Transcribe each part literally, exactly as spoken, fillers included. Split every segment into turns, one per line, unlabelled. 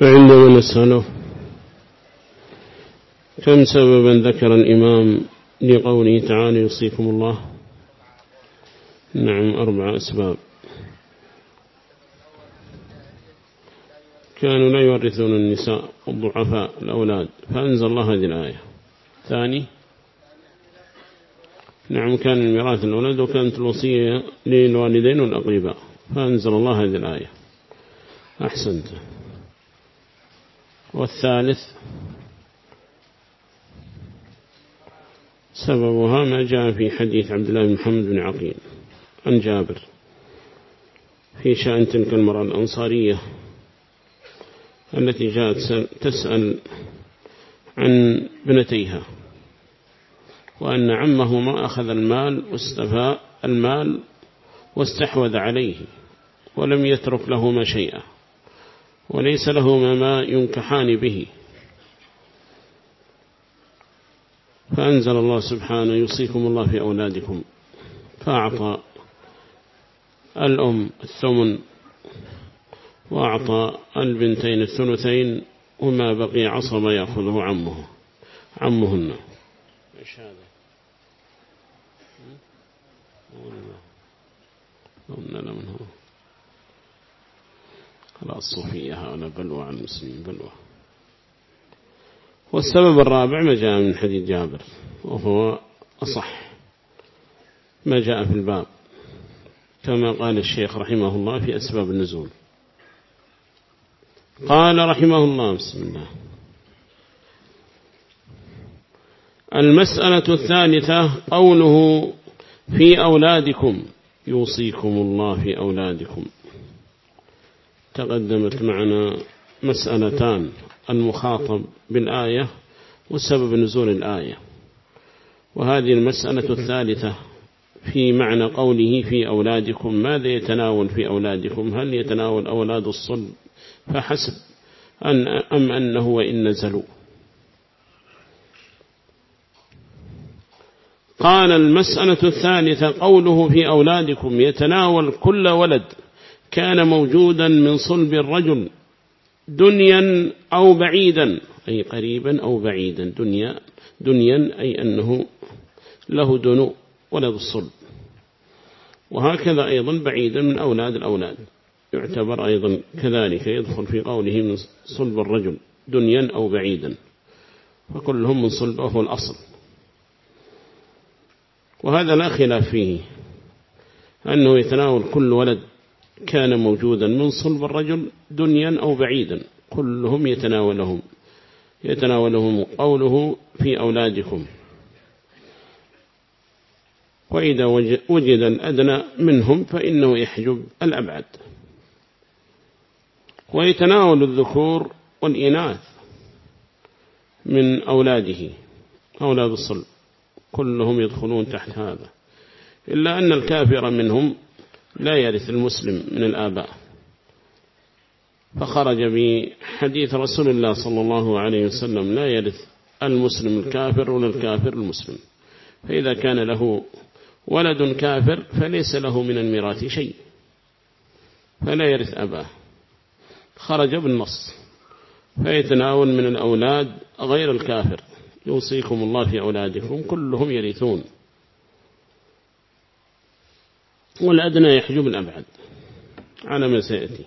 فعندما نسأله كم سببا ذكر الإمام لقوله تعالى يوصيكم الله؟ نعم، أربع أسباب. كانوا لا يورثون النساء الضعفاء الأولاد فأنزل الله هذه الآية. ثاني، نعم، كان الميراث الأولاد وكانت الوصية للوالدين والأقرباء فأنزل الله هذه الآية. أحسنت. والثالث سببها ما جاء في حديث عبد الله بن محمد بن عقيل عن جابر في شأن تلك المرأة الأنصارية التي جاءت تسأل عن ابنتيها، وأن عمه ما أخذ المال واستفاء المال واستحوذ عليه ولم يترك لهما شيئا وليس لهما ما ينكحان به، فأنزل الله سبحانه يوصيكم الله في أولادكم، فأعطى الأم الثمن وأعطى البنتين الثلثين وما بقي عصب يأخذه عمه عمهن. إيش هذا؟ قلنا لا من هو خلاص صوفية هؤلاء بلوى عن المسلمين بلوى. والسبب الرابع ما جاء من حديث جابر وهو أصح ما جاء في الباب كما قال الشيخ رحمه الله في أسباب النزول. قال رحمه الله بسم الله: المسألة الثالثة قوله في أولادكم يوصيكم الله في أولادكم. تقدمت معنا مسألتان: المخاطب بالآية وسبب نزول الآية، وهذه المسألة الثالثة في معنى قوله في أولادكم. ماذا يتناول في أولادكم؟ هل يتناول أولاد الصلب فحسب أن أم أنه وإن نزلوا؟ قال: المسألة الثالثة قوله في أولادكم يتناول كل ولد كان موجودا من صلب الرجل دنيا أو بعيدا، أي قريبا أو بعيدا. دنيا دنيا أي أنه له دنو ولد الصلب، وهكذا أيضا بعيدا من أولاد الأولاد يعتبر أيضا كذلك يدخل في قوله من صلب الرجل دنيا أو بعيدا، فكلهم من صلبه هو الأصل. وهذا لا خلاف فيه أنه يتناول كل ولد كان موجودا من صلب الرجل دنيا أو بعيدا، كلهم يتناولهم يتناولهم قوله في أولادكم. وإذا وجد الأدنى منهم فإنه يحجب الأبعد. ويتناول الذكور والإناث من أولاده أولاد الصلب كلهم يدخلون تحت هذا، إلا أن الكافر منهم لا يرث المسلم من الآباء، فخرج بحديث رسول الله صلى الله عليه وسلم: لا يرث المسلم الكافر ولا الكافر المسلم. فإذا كان له ولد كافر فليس له من الميراث شيء، فلا يرث أباه، خرج بالنص. فيتناول من الأولاد غير الكافر. يوصيكم الله في أولادكم كلهم يرثون، والأدنى يحجب الأبعد على ما سيأتي.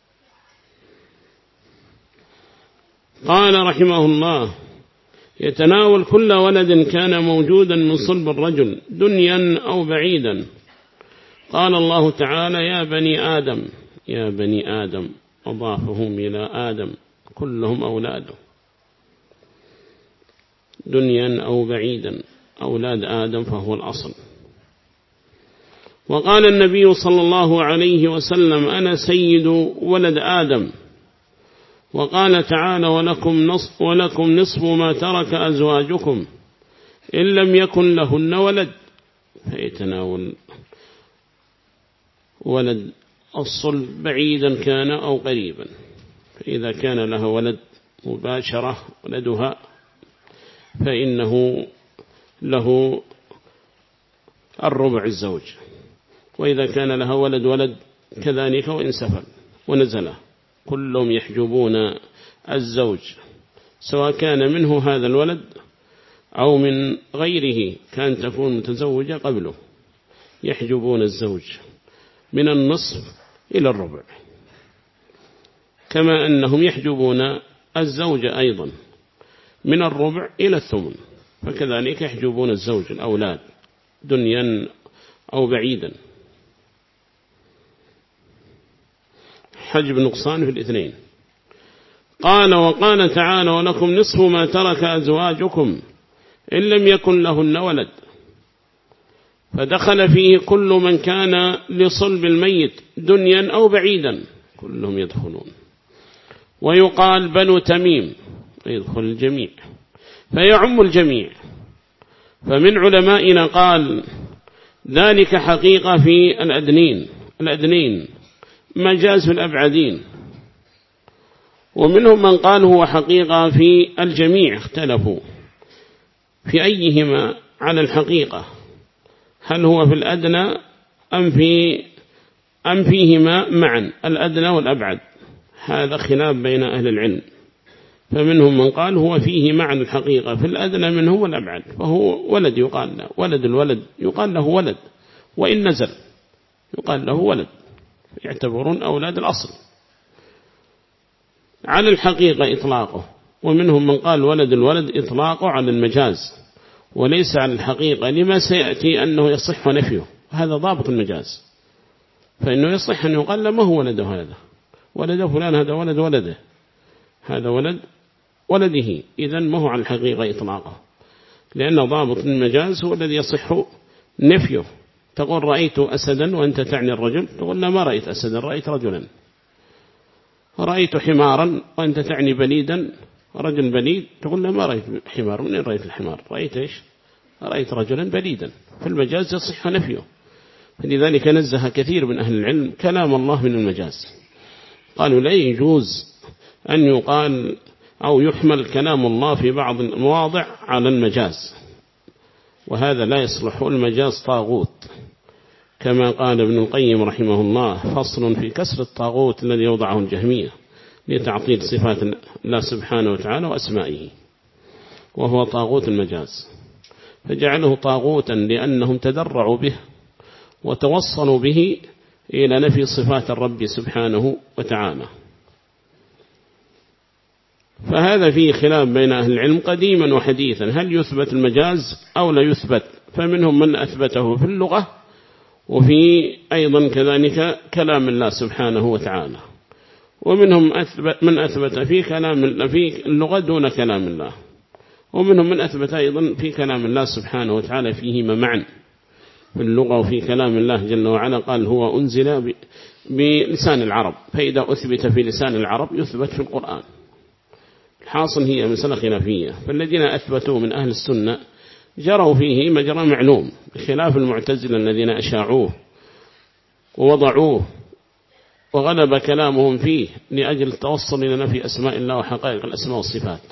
قال رحمه الله: يتناول كل ولد كان موجودا من صلب الرجل دنيا أو بعيدا. قال الله تعالى: يا بني آدم يا بني آدم، أضافهم إلى آدم، كلهم أولاده دنيا أو بعيدا، أولاد آدم فهو الأصل. وقال النبي صلى الله عليه وسلم: أنا سيد ولد آدم. وقال تعالى: ولكم نصف, ولكم نصف ما ترك أزواجكم إن لم يكن لهن ولد. فيتناول ولد الصلب بعيدا كان أو قريبا، فإذا كان لها ولد مباشرة ولدها فإنه له الربع الزوج، وإذا كان لها ولد ولد كذلك وإن سفل ونزله كلهم يحجبون الزوج سواء كان منه هذا الولد أو من غيره كان تكون متزوجة قبله، يحجبون الزوج من النصف إلى الربع، كما أنهم يحجبون الزوج أيضا من الربع إلى الثمن، فكذلك يحجبون الزوج الأولاد دنيا أو بعيدا. حجب نقصان في الاثنين. قال وقال تعالى ولكم نصف ما ترك أزواجكم إن لم يكن لهن ولد، فدخل فيه كل من كان لصلب الميت دنيا أو بعيدا كلهم يدخلون. ويقال بنو تميم يدخل الجميع فيعم الجميع. فمن علمائنا قال ذلك حقيقة في الأدنين الأدنين مجاز في الأبعدين، ومنهم من قال هو حقيقة في الجميع، اختلفوا في أيهما على الحقيقة، هل هو في الأدنى أم, في أم فيهما معا الأدنى والأبعد، هذا خلاف بين أهل العلم. فمنهم من قال هو فيه معا الحقيقة في الأدنى منه والأبعد، فهو ولد يقال له ولد الولد يقال له ولد، وإن نزل يقال له ولد، يعتبرون أولاد الأصل على الحقيقة إطلاقه. ومنهم من قال ولد الولد إطلاقه على المجاز وليس على الحقيقة، لما سيأتي أنه يصح نفيه، هذا ضابط المجاز، فإنه يصح أن يقال له ما هو ولده هذا، ولده فلان هذا ولد ولده، هذا ولد ولده، إذن ما هو على الحقيقة إطلاقه، لأن ضابط المجاز هو الذي يصح نفيه. تقول رأيت أسدا وأنت تعني الرجل، تقول لا ما رأيت أسدا رأيت رجلا. رأيت حمارا وأنت تعني بليدا رجل بليد، تقول لا ما رأيت حمار، من رأيت الحمار رأيت إيش رأيت رجلا بليدا، فالمجاز يصح نفيه. فلذلك نزه كثير من أهل العلم كلام الله من المجاز، قالوا لا يجوز أن يقال أو يحمل كلام الله في بعض المواضع على المجاز، وهذا لا يصلح، المجاز طاغوت كما قال ابن القيم رحمه الله فصل في كسر الطاغوت الذي يوضعه الجهمية لتعطيل صفات الله سبحانه وتعالى وأسمائه، وهو طاغوت المجاز، فجعله طاغوتا لأنهم تدرعوا به وتوصلوا به إلى نفي صفات الرب سبحانه وتعالى. فهذا فيه خلاف بين أهل العلم قديما وحديثا، هل يثبت المجاز أو لا يثبت؟ فمنهم من أثبته في اللغة، وفي أيضا كذلك كلام الله سبحانه وتعالى، ومنهم أثبت من أثبت في كلام في اللغة دون كلام الله، ومنهم من أثبت أيضا في كلام الله سبحانه وتعالى فيهما معا في اللغة وفي كلام الله جل وعلا. قال هو أنزل بلسان العرب، فإذا أثبت في لسان العرب يثبت في القرآن. الحاصل هي مسألة خلافية، فالذين أثبتوا من أهل السنة جروا فيه مجرى معلوم، بخلاف المعتزلة الذين أشاعوه ووضعوه وغلب كلامهم فيه لأجل التوصل إلى نفي أسماء الله وحقائق الأسماء والصفات.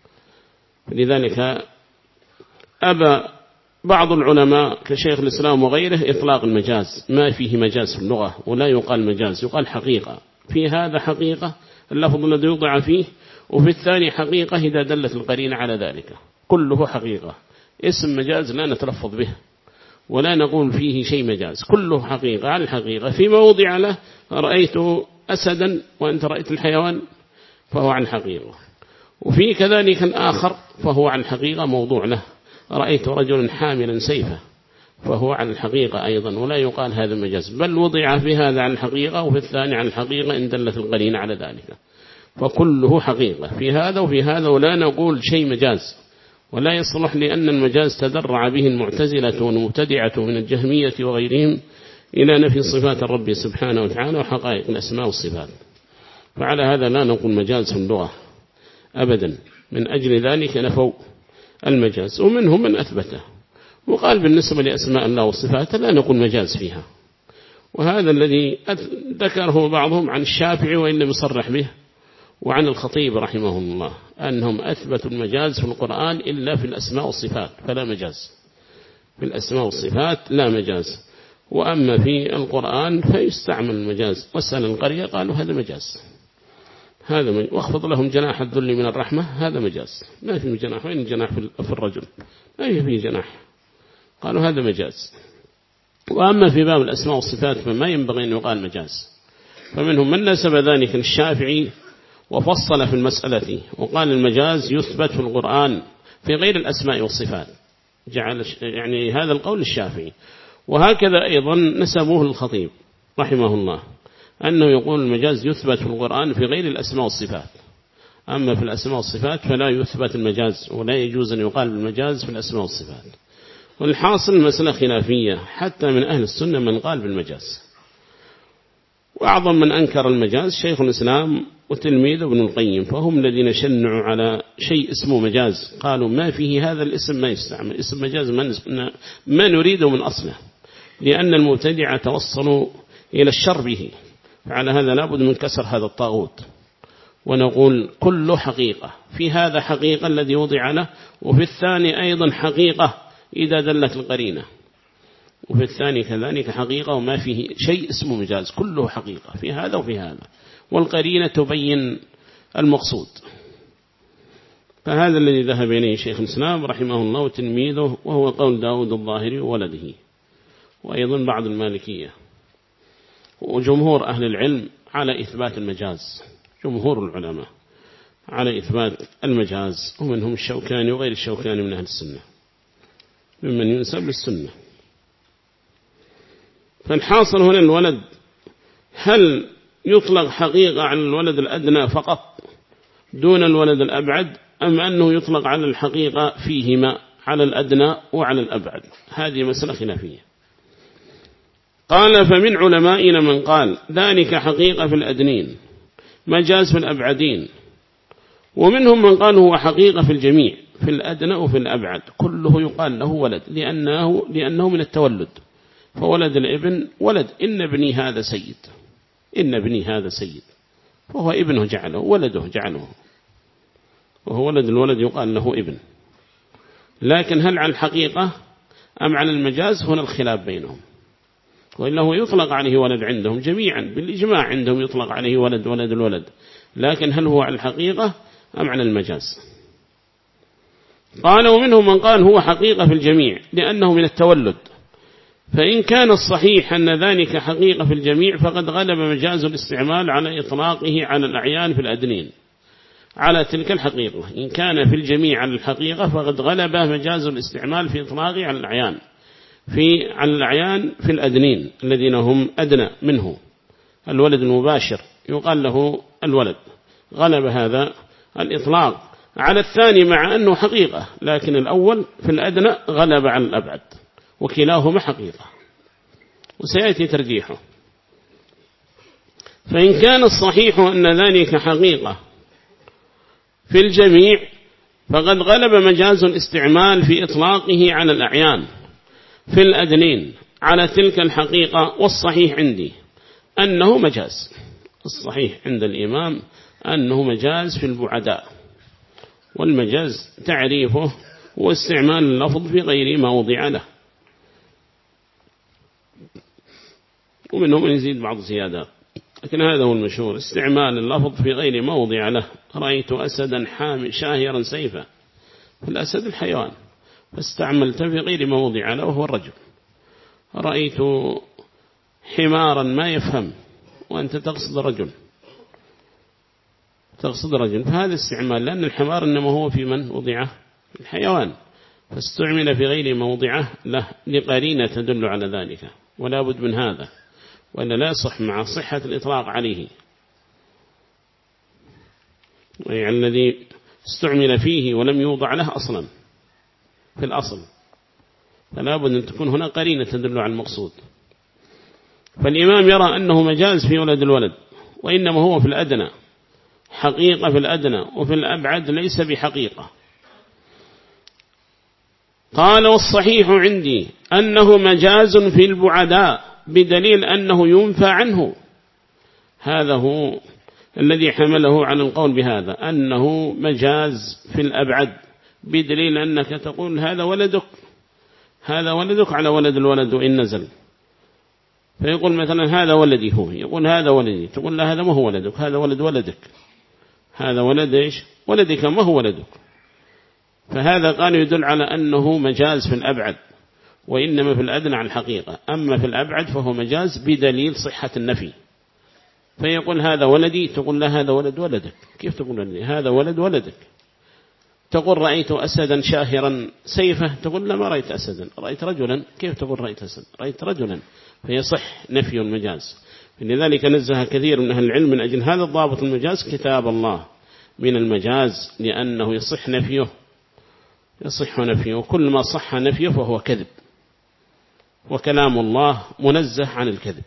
لذلك أبى بعض العلماء كشيخ الإسلام وغيره إطلاق المجاز، ما فيه مجاز في اللغة، ولا يقال مجاز، يقال حقيقة. في هذا حقيقة اللفظ الذي يوضع فيه، وفي الثاني حقيقة إذا دلت القرينة على ذلك، كله حقيقة. اسم مجاز لا نتلفظ به ولا نقول فيه شيء مجاز، كله حقيقة على الحقيقة. في موضع له رأيت أسدا وأنت رأيت الحيوان فهو عن الحقيقة، وفي كذلك الآخر فهو عن الحقيقة موضوع له، رأيت رجلا حاملا سيفا فهو عن الحقيقة أيضا، ولا يقال هذا مجاز، بل وضع في هذا عن الحقيقة وفي الثاني عن الحقيقة إن دلت القرينة على ذلك، فكله حقيقة في هذا وفي هذا، ولا نقول شيء مجاز. ولا يصلح لأن المجاز تدرع به المعتزلة والمبتدعة من الجهمية وغيرهم إلى نفي صفات الرب سبحانه وتعالى وحقائق الأسماء والصفات، فعلى هذا لا نقول مجاز في اللغة أبدا، من أجل ذلك نفوا المجاز، ومنهم من أثبته وقال بالنسبة لأسماء الله والصفات لا نقول مجاز فيها. وهذا الذي ذكره بعضهم عن الشافعي وإن لم يصرح به، وعن الخطيب رحمه الله، أنهم أثبتوا المجاز في القرآن إلا في الأسماء والصفات، فلا مجاز في الأسماء والصفات، لا مجاز. وأما في القرآن فيستعمل المجاز، واسأل القرية قالوا هذا مجاز. هذا واخفض لهم جناح الذل من الرحمة، هذا مجاز. ما في جناح، وين الجناح في الرجل؟ ما في جناح. قالوا هذا مجاز. وأما في باب الأسماء والصفات فما ينبغي أن يقال مجاز. فمنهم من نسب ذلك للشافعي وفصل في المسألة وقال المجاز يثبت في القرآن في غير الأسماء والصفات، جعل يعني هذا القول الشافعي. وهكذا أيضا نسبوه للخطيب رحمه الله أنه يقول المجاز يثبت في القرآن في غير الأسماء والصفات، أما في الأسماء والصفات فلا يثبت المجاز، ولا يجوز أن يقال المجاز في الأسماء والصفات. والحاصل مسألة خلافية، حتى من أهل السنة من قال بالمجاز. وأعظم من أنكر المجاز شيخ الإسلام وتلميذ ابن القيم، فهم الذين شنعوا على شيء اسمه مجاز، قالوا ما فيه هذا الاسم ما يستعمل، اسم مجاز ما نريده من أصله، لأن المبتدع توصلوا إلى الشر به. فعلى هذا لابد من كسر هذا الطاغوت، ونقول كل حقيقة، في هذا حقيقة الذي وضع له، وفي الثاني أيضا حقيقة إذا دلت القرينة، وفي الثاني كذلك حقيقة، وما فيه شيء اسمه مجاز، كله حقيقة في هذا وفي هذا، والقرينة تبين المقصود. فهذا الذي ذهب إليه شيخ الإسلام رحمه الله وتلميذه، وهو قول داود الظاهري وولده، وأيضا بعض المالكية، وجمهور أهل العلم على إثبات المجاز، جمهور العلماء على إثبات المجاز، ومنهم الشوكاني وغير الشوكاني من أهل السنة ممن ينسب للسنة. فالحاصل هنا الولد هل يطلق حقيقة على الولد الأدنى فقط دون الولد الأبعد، أم أنه يطلق على الحقيقة فيهما، على الأدنى وعلى الأبعد؟ هذه مسألة خلافية. قال فمن علمائنا من قال ذلك حقيقة في الأدنين مجاز في الأبعدين، ومنهم من قال هو حقيقة في الجميع في الأدنى وفي الأبعد، كله يقال له ولد لأنه, لأنه من التولد، فولد الابن ولد، إن ابني هذا سيد، إن ابني هذا سيد، فهو ابنه جعله، ولده جعله، وهو ولد الولد يقال له ابن. لكن هل على الحقيقة أم على المجاز؟ هنا الخلاف بينهم، وإلا هو يطلق عليه ولد عندهم جميعا بالإجماع، عندهم يطلق عليه ولد ولد الولد، لكن هل هو على الحقيقة أم على المجاز؟ قال ومنهم من قال هو حقيقة في الجميع لأنه من التولد، فإن كان الصحيح أن ذلك حقيقة في الجميع فقد غلب مجاز الاستعمال على إطلاقه على الأعيان في الأدنين على تلك الحقيقة. إن كان في الجميع على الحقيقة فقد غلب مجاز الاستعمال في إطلاقه على الأعيان في على الأعيان في الأدنين الذين هم أدنى منه، الولد المباشر يقال له الولد، غلب هذا الإطلاق على الثاني مع أنه حقيقة، لكن الأول في الأدنى غلب على الأبعد، وكلاهما حقيقة، وسيأتي ترجيحه. فإن كان الصحيح أن ذلك حقيقة في الجميع فقد غلب مجاز الاستعمال في إطلاقه على الأعيان في الأدنين على تلك الحقيقة، والصحيح عندي أنه مجاز، الصحيح عند الإمام أنه مجاز في البعداء، والمجاز تعريفه هو استعمال اللفظ في غير ما وضع له، ومنهم يزيد بعض زيادات، لكن هذا هو المشهور، استعمال اللفظ في غير ما وضع له. رأيت أسدا حامي شاهرا سيفا، فالأسد الحيوان، فاستعملت في غير ما وضع له وهو الرجل. رأيت حمارا ما يفهم، وأنت تقصد رجل، تقصد رجل، فهذا استعمال، لأن الحمار إنما هو في من وضعه الحيوان، فاستعمل في غير موضعه له لقرينة تدل على ذلك، ولا بد من هذا، وأن لا يصح مع صحة الإطلاق عليه، يعني الذي استعمل فيه ولم يوضع له أصلا في الأصل، فلا بد أن تكون هنا قرينة تدل على المقصود. فالإمام يرى أنه مجاز في ولد الولد، وإنما هو في الأدنى حقيقة في الأدنى، وفي الأبعد ليس بحقيقة. قال والصحيح عندي أنه مجاز في البعداء بدليل أنه ينفى عنه، هذا هو الذي حمله على القول بهذا، أنه مجاز في الأبعد بدليل أنك تقول هذا ولدك، هذا ولدك على ولد الولد وإن نزل، فيقول مثلا هذا ولدي، هو يقول هذا ولدي، تقول لا هذا ما هو ولدك، هذا ولد ولدك، هذا ولد إيش ولدك ما هو ولدك. فهذا قال يدل على أنه مجاز في الأبعد، وإنما في الأدنى عن الحقيقة. أما في الأبعد فهو مجاز بدليل صحة النفي. فيقول هذا ولدي، تقول لا هذا ولد ولدك. كيف تقول لي هذا ولد ولدك؟ تقول رأيت أسدا شاهرا سيفه، تقول لا ما رأيت أسدا، رأيت رجلا. كيف تقول رأيت أسد؟ رأيت رجلا. فيصح نفي المجاز. لذلك نزه كثير من أهل العلم من أجل هذا الضابط المجاز كتاب الله من المجاز، لأنه يصح نفيه يصح نفيه، وكل ما صح نفيه فهو كذب، وكلام الله منزه عن الكذب.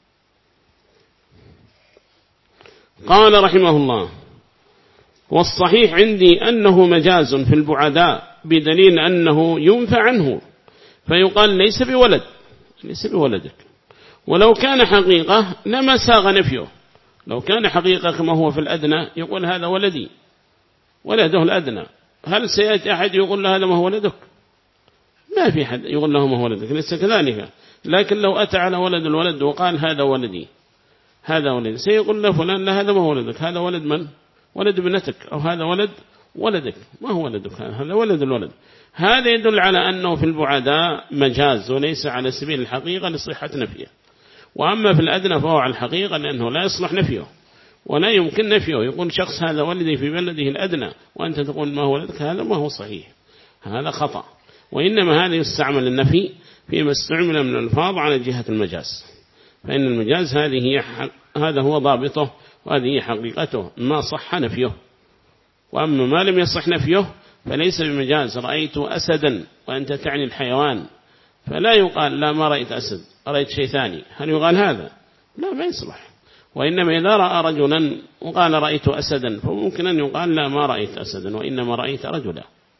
قال رحمه الله: والصحيح عندي أنه مجاز في البعداء بدليل أنه ينفى عنه، فيقال ليس بولد، ليس بولدك. ولو كان حقيقة لما ساغ نفيه. لو كان حقيقة كما هو في الأدنى يقول هذا ولدي، ولده الأدنى. هل سيأتي أحد يقول له هذا ما هو ولدك؟ ما في أحد يقول له ما هو ولدك، ليس كذلك. لكن لو أتى على ولد الولد وقال هذا ولدي، هذا ولدي، سيقول له فلان لا هذا ما هو ولدك، هذا ولد من؟ ولد ابنتك، أو هذا ولد ولدك، ما هو ولدك، هذا ولد الولد. هذا يدل على أنه في البعداء مجاز وليس على سبيل الحقيقة لصحة نفيه. وأما في الأدنى فهو على الحقيقة، لأنه لا يصلح نفيه ولا يمكن نفيه. يقول شخص هذا ولدي في بلده الأدنى وأنت تقول ما هو ولدك، هذا ما هو صحيح، هذا خطأ. وإنما هذا يستعمل النفي فيما استعمل من الألفاظ على جهة المجاز. فإن المجاز هذه هي حق، هذا هو ضابطه وهذه هي حقيقته، ما صح نفيه. وأما ما لم يصح نفيه فليس بمجاز. رأيت أسدا وأنت تعني الحيوان، فلا يقال لا ما رأيت أسد، رأيت شيء ثاني. هل يقال هذا؟ لا، ما يصلح. وإنما إذا رأى رجلا وقال رأيت أسدا فممكن أن يقال لا ما رأيت أسدا وإنما رأيت رجلا.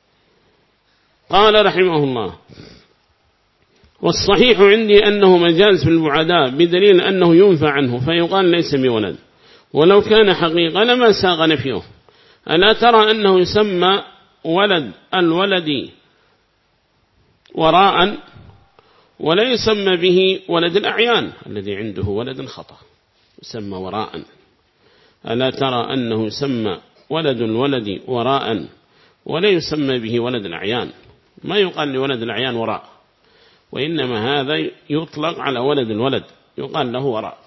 قال رحمه الله: والصحيح عندي أنه مجاز في البعداء بدليل أنه ينفى عنه، فيقال ليس بولد. ولو كان حقيقة لما ساغ نفيه. ألا ترى أنه يسمى ولد الولد وراء، ولا يسمى به ولد الأعيان الذي عنده ولد خطأ، يسمى وراء. ألا ترى أنه يسمى ولد الولد وراء ولا يسمى به ولد الأعيان. ما يقال لولد الأعيان وراء، وإنما هذا يطلق على ولد الولد، يقال له وراء.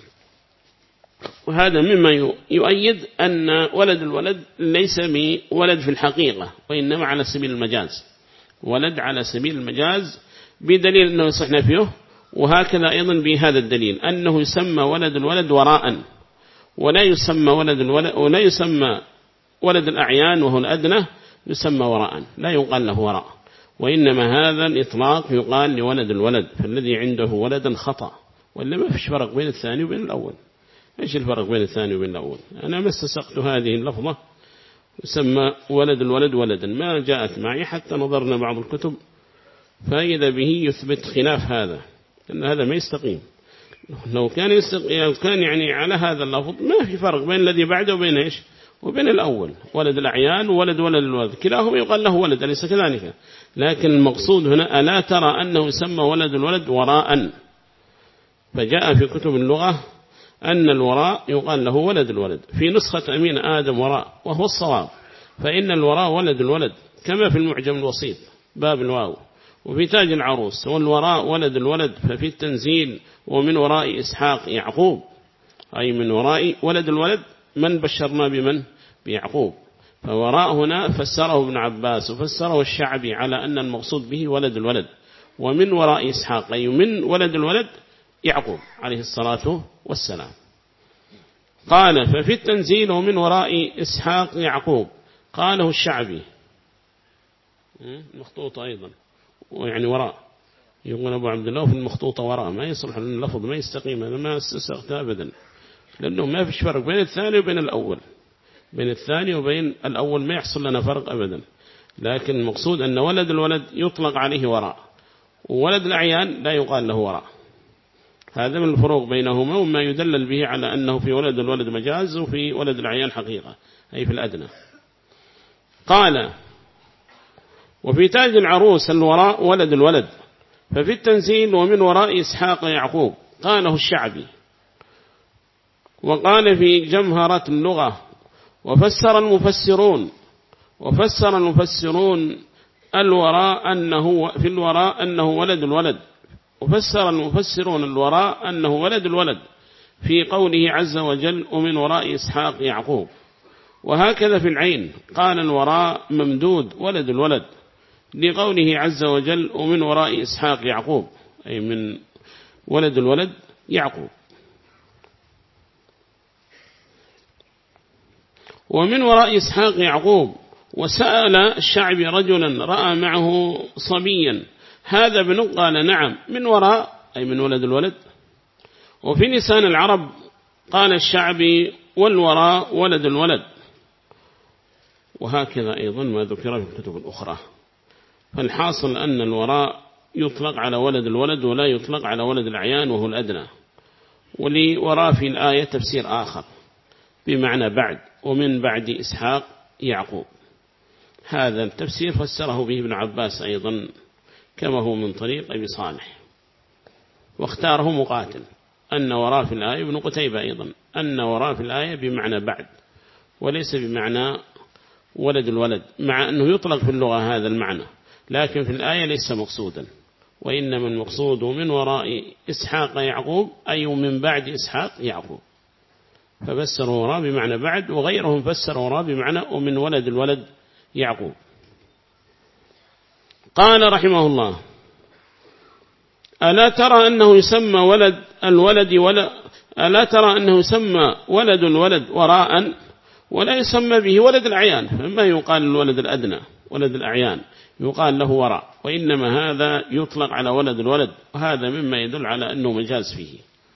وهذا مما يؤيد أن ولد الولد ليس بولد في الحقيقة، وإنما على سبيل المجاز، ولد على سبيل المجاز بدليل أنه يصح نفيه. وهكذا أيضا بهذا الدليل أنه يسمى ولد الولد وراء، ولا يسمى ولد الولد ولا يسمى ولد الأعيان وهو الأدنى يسمى وراء، لا يقال له وراء. وإنما هذا الإطلاق يقال لولد الولد، فالذي عنده ولدا خطأ. ولا ما فيش فرق بين الثاني وبين الأول. إيش الفرق بين الثاني وبين الأول؟ أنا ما استسقت هذه اللفظة يسمى ولد الولد ولدا، ما جاءت معي حتى نظرنا بعض الكتب فإذا به يثبت خلاف هذا، أن هذا ما يستقيم. لو كان يستقيم كان يعني على هذا اللفظ ما في فرق بين الذي بعده وبين إيش وبين الأول. ولد الأعيان وولد ولد الولد كلاهما يقال له ولد، أليس كذلك؟ لكن المقصود هنا ألا ترى أنه يسمى ولد الولد وراء. فجاء في كتب اللغة أن الوراء يقال له ولد الولد. في نسخة أمين آدم وراء، وهو الصواب، فإن الوراء ولد الولد كما في المعجم الوسيط باب الواو. وفي تاج العروس والوراء ولد الولد، ففي التنزيل ومن وراء إسحاق يعقوب، أي من وراء ولد الولد من بشرنا بمن بيعقوب. فوراء هنا فسره ابن عباس وفسره الشعبي على أن المقصود به ولد الولد، ومن وراء إسحاق أي من ولد الولد يعقوب عليه الصلاة والسلام. قال ففي التنزيل ومن وراء إسحاق يعقوب، قاله الشعبي مخطوطة أيضا، ويعني وراء يقول أبو عبد الله في المخطوطة وراء، ما يصلح اللفظ ما يستقيم، هذا ما استسقت أبدا، لأنه ما فيش فرق بين الثاني وبين الأول، بين الثاني وبين الأول ما يحصل لنا فرق أبدا. لكن المقصود أن ولد الولد يطلق عليه وراء، وولد الأعيان لا يقال له وراء. هذا من الفروق بينهما، وما يدلل به على أنه في ولد الولد مجاز وفي ولد الأعيان حقيقة، أي في الأدنى. قال وفي تاج العروس الوراء ولد الولد، ففي التنزيل ومن وراء إسحاق يعقوب، قاله الشعبي. وقال في جمهرة اللغة وفسر المفسرون وفسر المفسرون الوراء أنه في الوراء أنه ولد الولد، وفسر المفسرون الوراء أنه ولد الولد في قوله عز وجل ومن وراء إسحاق يعقوب. وهكذا في العين قال الوراء ممدود ولد الولد لقوله عز وجل ومن وراء إسحاق يعقوب، أي من ولد الولد يعقوب. ومن وراء إسحاق يعقوب. وسأل الشعبي رجلا رأى معه صبيا هذا ابن؟ قال نعم من وراء أي من ولد الولد. وفي لسان العرب قال الشعبي والوراء ولد الولد. وهكذا أيضا ما ذكر في الكتب الأخرى. فالحاصل أن الوراء يطلق على ولد الولد ولا يطلق على ولد الأعيان وهو الأدنى. ولوراء في الآية تفسير آخر بمعنى بعد، ومن بعد إسحاق يعقوب. هذا التفسير فسره به ابن عباس أيضا كما هو من طريق أبي صالح، واختاره مقاتل أن وراء في الآية، ابن قتيبة أيضا أن وراء في الآية بمعنى بعد وليس بمعنى ولد الولد، مع أنه يطلق في اللغة هذا المعنى لكن في الآية ليس مقصودا، وإنما المقصود من وراء إسحاق يعقوب أي من بعد إسحاق يعقوب. ففسروا وراء بمعنى بعد، وغيرهم فسروا وراء بمعنى ومن ولد الولد يعقوب. قال رحمه الله ألا ترى أنه يسمى ولد الولد ولا ألا ترى أنه يسمى ولد الولد وراء ولا يسمى به ولد الأعيان؟ فما يقال الولد الأدنى ولد الأعيان يقال له وراء، وإنما هذا يطلق على ولد الولد، وهذا مما يدل على أنه مجاز فيه.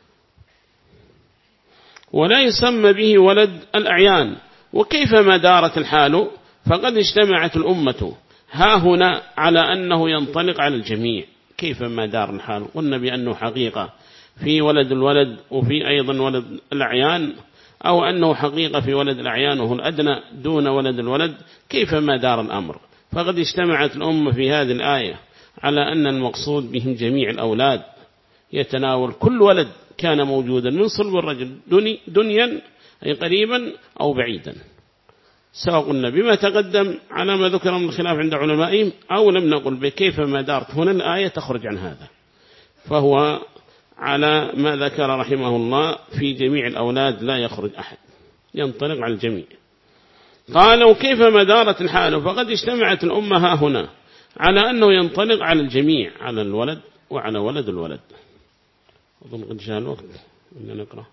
ولا يسمى به ولد الأعيان. وكيفما دارت الحال فقد اجتمعت الأمة ها هنا على أنه ينطلق على الجميع. كيفما دار الحال قلنا بأنه حقيقة في ولد الولد وفي أيضا ولد الأعيان، أو أنه حقيقة في ولد الأعيان وهو الأدنى دون ولد الولد. كيفما دار الأمر فقد اجتمعت الأمة في هذه الآية على أن المقصود بهم جميع الأولاد، يتناول كل ولد كان موجودا من صلب الرجل دنيا أي قريبا أو بعيدا، سواء قلنا بما تقدم على ما ذكر من الخلاف عند علمائهم أو لم نقل بكيف ما دارت. هنا الآية تخرج عن هذا، فهو على ما ذكر رحمه الله في جميع الأولاد لا يخرج أحد، ينطلق على الجميع. قالوا كيف ما دارت الحال فقد اجتمعت الأمة ها هنا على أنه ينطلق على الجميع، على الولد وعلى ولد الولد. أظن قد جاء الوقت إن نقرأ.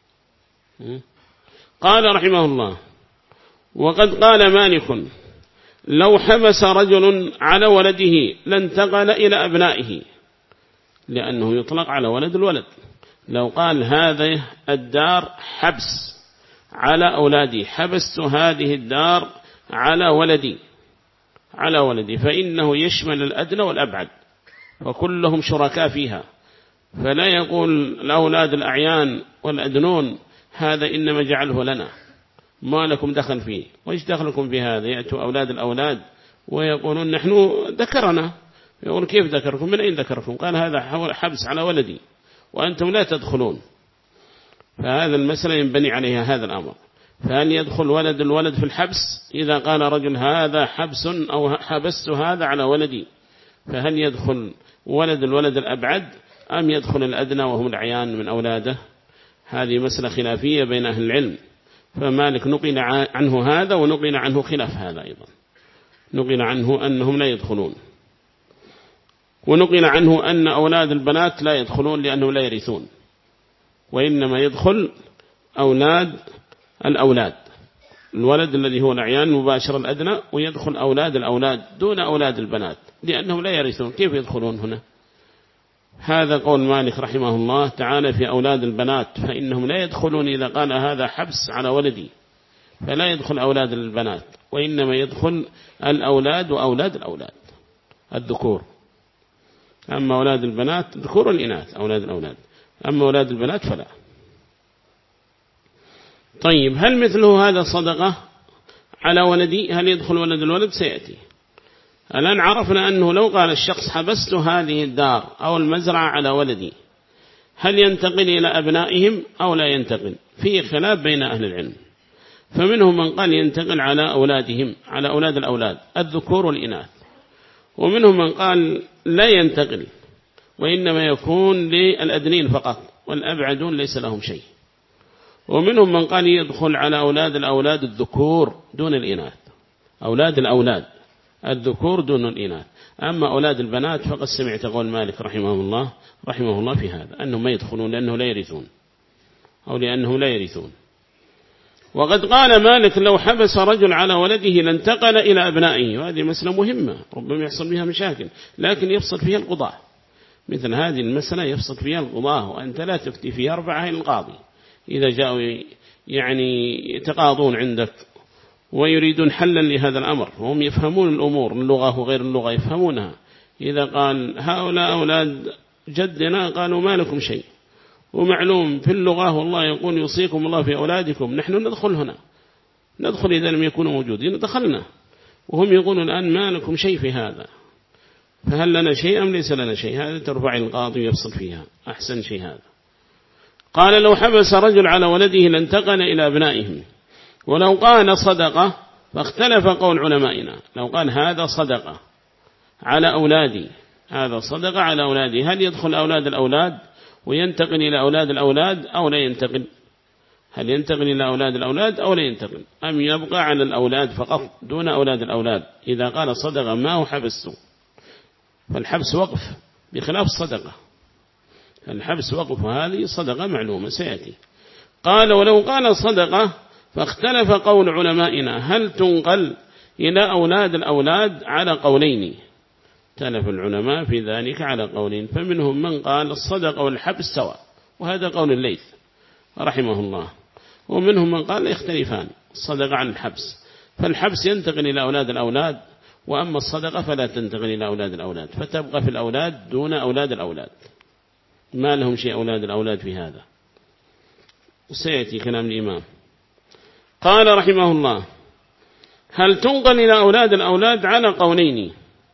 قال رحمه الله وقد قال مالك لو حبس رجل على ولده لانتقل إلى أبنائه، لأنه يطلق على ولد الولد. لو قال هذا الدار حبس على أولادي، حبست هذه الدار على ولدي على ولدي فإنه يشمل الأدنى والأبعد وكلهم شركاء فيها. فلا يقول الأولاد الأعيان والأدنون هذا إنما جعله لنا، ما لكم دخل فيه، وإيش دخلكم في هذا؟ يأتوا أولاد الأولاد ويقولون نحن ذكرنا، يقول كيف ذكركم؟ من أين ذكركم؟ قال هذا حبس على ولدي وأنتم لا تدخلون. فهذا المسألة ينبني عليها هذا الأمر. فهل يدخل ولد الولد في الحبس؟ إذا قال رجل هذا حبس أو حبست هذا على ولدي، فهل يدخل ولد الولد الأبعد أم يدخل الأدنى وهم العيان من أولاده؟ هذه مسألة خلافية بين أهل العلم. فمالك نقل عنه هذا ونقل عنه خلاف هذا أيضا، نقل عنه أنهم لا يدخلون، ونقل عنه أن أولاد البنات لا يدخلون لأنهم لا يرثون، وإنما يدخل أولاد الأولاد، الولد الذي هو الأعيان مباشر الأدنى، ويدخل أولاد الأولاد دون أولاد البنات لأنهم لا يرثون. كيف يدخلون هنا؟ هذا قول مالك رحمه الله تعالى في أولاد البنات، فإنهم لا يدخلون إذا قال هذا حبس على ولدي، فلا يدخل أولاد البنات، وإنما يدخل الأولاد وأولاد الأولاد الذكور. أما أولاد البنات ذكور والإناث أولاد الأولاد، أما أولاد البنات فلا. طيب هل مثله هذا صدقة على ولدي؟ هل يدخل ولد الولد؟ سيأتي. الآن عرفنا أنه لو قال الشخص حبست هذه الدار أو المزرعة على ولدي، هل ينتقل إلى أبنائهم أو لا ينتقل؟ فيه خلاف بين أهل العلم. فمنهم من قال ينتقل على أولادهم، على أولاد الأولاد الذكور والإناث، ومنهم من قال لا ينتقل وإنما يكون للأدنين فقط والأبعدون ليس لهم شيء، ومنهم من قال يدخل على أولاد الأولاد الذكور دون الإناث، أولاد الأولاد الذكور دون الإناث. أما أولاد البنات فقد سمعت قول مالك رحمه الله رحمه الله في هذا أنهم ما يدخلون لأنه لا يرثون أو لأنه لا يرثون. وقد قال مالك لو حبس رجل على ولده لانتقل إلى أبنائه، وهذه مسألة مهمة ربما يحصل بها مشاكل لكن يفصل فيها القضاء، مثل هذه المسألة يفصل فيها القضاء، وأنت لا تفتي فيها أربعة إلى القاضي إذا جاءوا يعني يتقاضون عندك ويريدون حلا لهذا الأمر، وهم يفهمون الأمور اللغة وغير اللغة يفهمونها. إذا قال هؤلاء أولاد جدنا قالوا ما لكم شيء، ومعلوم في اللغة والله يقول يوصيكم الله في أولادكم، نحن ندخل هنا، ندخل إذا لم يكونوا موجودين دخلنا، وهم يقولون الآن ما لكم شيء في هذا، فهل لنا شيء أم ليس لنا شيء؟ هذا ترفع القاضي ويفصل فيها أحسن شيء هذا. قال لو حبس رجل على ولده لانتقل إلى أبنائهم، ولو قال صدقة فاختلف قول علمائنا، لو قال هذا صدقة على أولادي، هذا صدقة على أولادي، هل يدخل أولاد الأولاد وينتقل إلى أولاد الأولاد أو لا ينتقل؟ هل ينتقل إلى أولاد الأولاد أو لا ينتقل، أم يبقى على الأولاد فقط دون أولاد الأولاد؟ إذا قال صدقة ما هو حبسه، فالحبس وقف بخلاف الصدقة، الحبس وقف هذه صدقة معلومة سيأتي. قال ولو قال صدقة فاختلف قول علمائنا هل تنقل إلى أولاد الأولاد على قولين، اختلف العلماء في ذلك على قولين، فمنهم من قال الصدقة والحبس سواء، وهذا قول الليث رحمه الله، ومنهم من قال يختلفان الصدقة عن الحبس، فالحبس ينتقل إلى أولاد الأولاد، وأما الصدقة فلا تنتقل إلى أولاد الأولاد، فتبقى في الأولاد دون أولاد الأولاد، ما لهم شيء أولاد الأولاد في هذا، وسيأتي كلام الإمام. قال رحمه الله هل تنقل إلى أولاد الأولاد على قولين،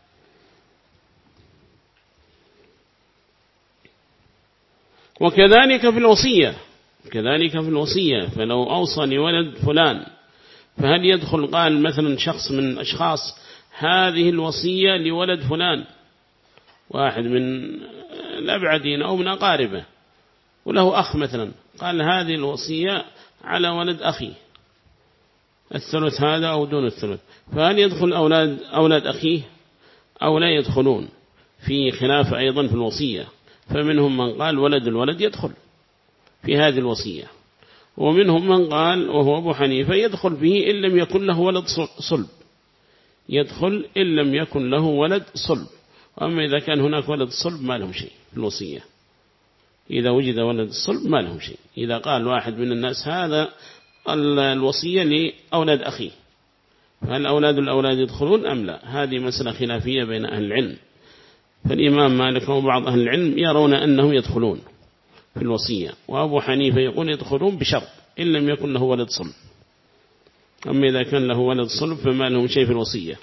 وكذلك في الوصية، كذلك في الوصية، فلو أوصى ولد فلان فهل يدخل، قال مثلا شخص من أشخاص هذه الوصية لولد فلان، واحد من الأبعدين أو من أقاربه وله أخ مثلا، قال هذه الوصية على ولد أخي الثلث هذا أو دون الثلث، فهل يدخل أولاد أولاد أخيه أو لا يدخلون؟ في خلاف أيضا في الوصية، فمنهم من قال ولد الولد يدخل في هذه الوصية، ومنهم من قال وهو أبو حنيفة يدخل فيه إن لم يكن له ولد صلب، يدخل إن لم يكن له ولد صلب، وأما إذا كان هناك ولد صلب ما لهم شيء في الوصية، إذا وجد ولد صلب ما لهم شيء. إذا قال واحد من الناس هذا الوصية لأولاد أخي، فهل أولاد الأولاد يدخلون أم لا؟ هذه مسألة خلافية بين أهل العلم، فالإمام مالك وبعض أهل العلم يرون أنهم يدخلون في الوصية، وأبو حنيفة يقول يدخلون بشرط إن لم يكن له ولد صلب، أما إذا كان له ولد صلب فما لهم شيء في الوصية.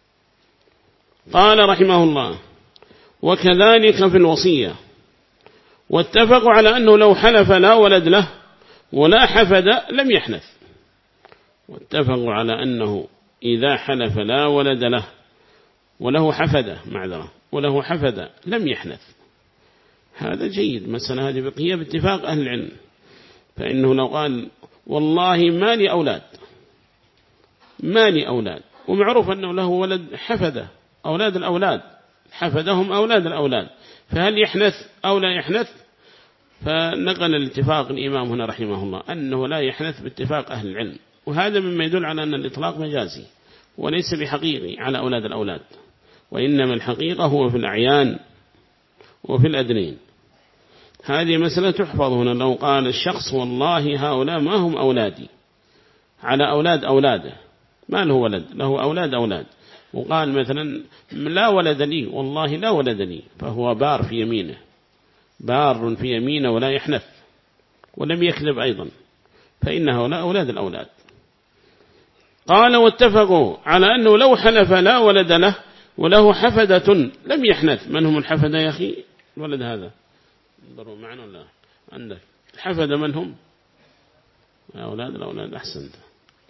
قال رحمه الله وكذلك في الوصية، واتفقوا على أنه لو حلف لا ولد له ولا حفد لم يحنث، واتفقوا على أنه إذا حلف لا ولد له وله حفد معذرة وله حفد لم يحنث، هذا جيد، مسألة هذه بقية باتفاق أهل العلم، فإنه لو قال والله ما لي أولاد ما لي أولاد، ومعروف أنه له ولد حفده أولاد الأولاد حفدهم أولاد الأولاد، فهل يحنث أو لا يحنث؟ فنقل الاتفاق الإمام هنا رحمه الله أنه لا يحنث باتفاق أهل العلم، وهذا مما يدل على أن الإطلاق مجازي وليس بحقيقي على أولاد الأولاد، وإنما الحقيقة هو في الأعيان وفي الأدنين. هذه مسألة تحفظ هنا، لو قال الشخص والله هؤلاء ما هم أولادي، على أولاد أولاده ما له ولد، له أولاد أولاد، وقال مثلا لا ولد لي والله لا ولد لي، فهو بار في يمينه، بار في يمينه ولا يحنث ولم يكذب أيضا، فإن هؤلاء أولاد الأولاد. قال واتفقوا على أنه لو حلف لا ولد له وله حفدة لم يحنث. من هم الحفدة يا أخي؟ الولد هذا انظروا معنا ولا عندك الحفدة من هم؟ أولاد الأولاد أحسنت.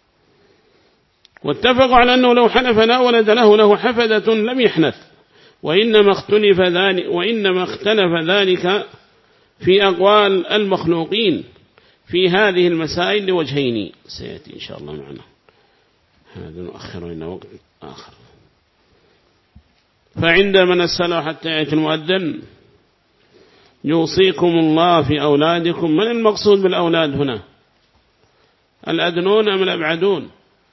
واتفقوا على أنه لو حنف لا ولد له له حفدة لم يحنث، وإنما اختلف ذلك وإنما اختلف ذلك في أقوال المخلوقين في هذه المسائل لوجهين سيأتي إن شاء الله معنا، هذا نؤخر إلى وقت آخر. فعند من السلام حتى يأتي المؤذن يوصيكم الله في أولادكم. من المقصود بالأولاد هنا؟ الأدنون أم الأبعدون؟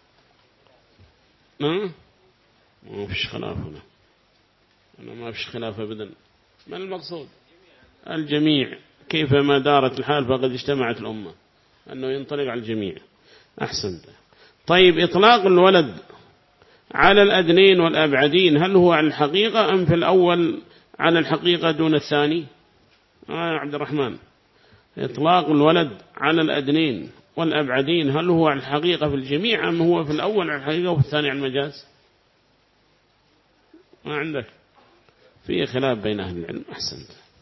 ما ما فيش خلاف هنا، أنا ما فيش خلاف أبدا. من المقصود؟ الجميع، كيفما دارت الحال فقد اجتمعت الأمة أنه ينطلق على الجميع. أحسن. طيب إطلاق الولد على الأدنين والأبعدين هل هو على الحقيقة أم في الأول على الحقيقة دون الثاني؟ آه عبد الرحمن، إطلاق الولد على الأدنين والأبعدين هل هو على الحقيقة في الجميع أم هو في الأول على الحقيقة وفي الثاني على المجاز؟ ما عندك فيه خلاف بين أهل العلم. أحسنت.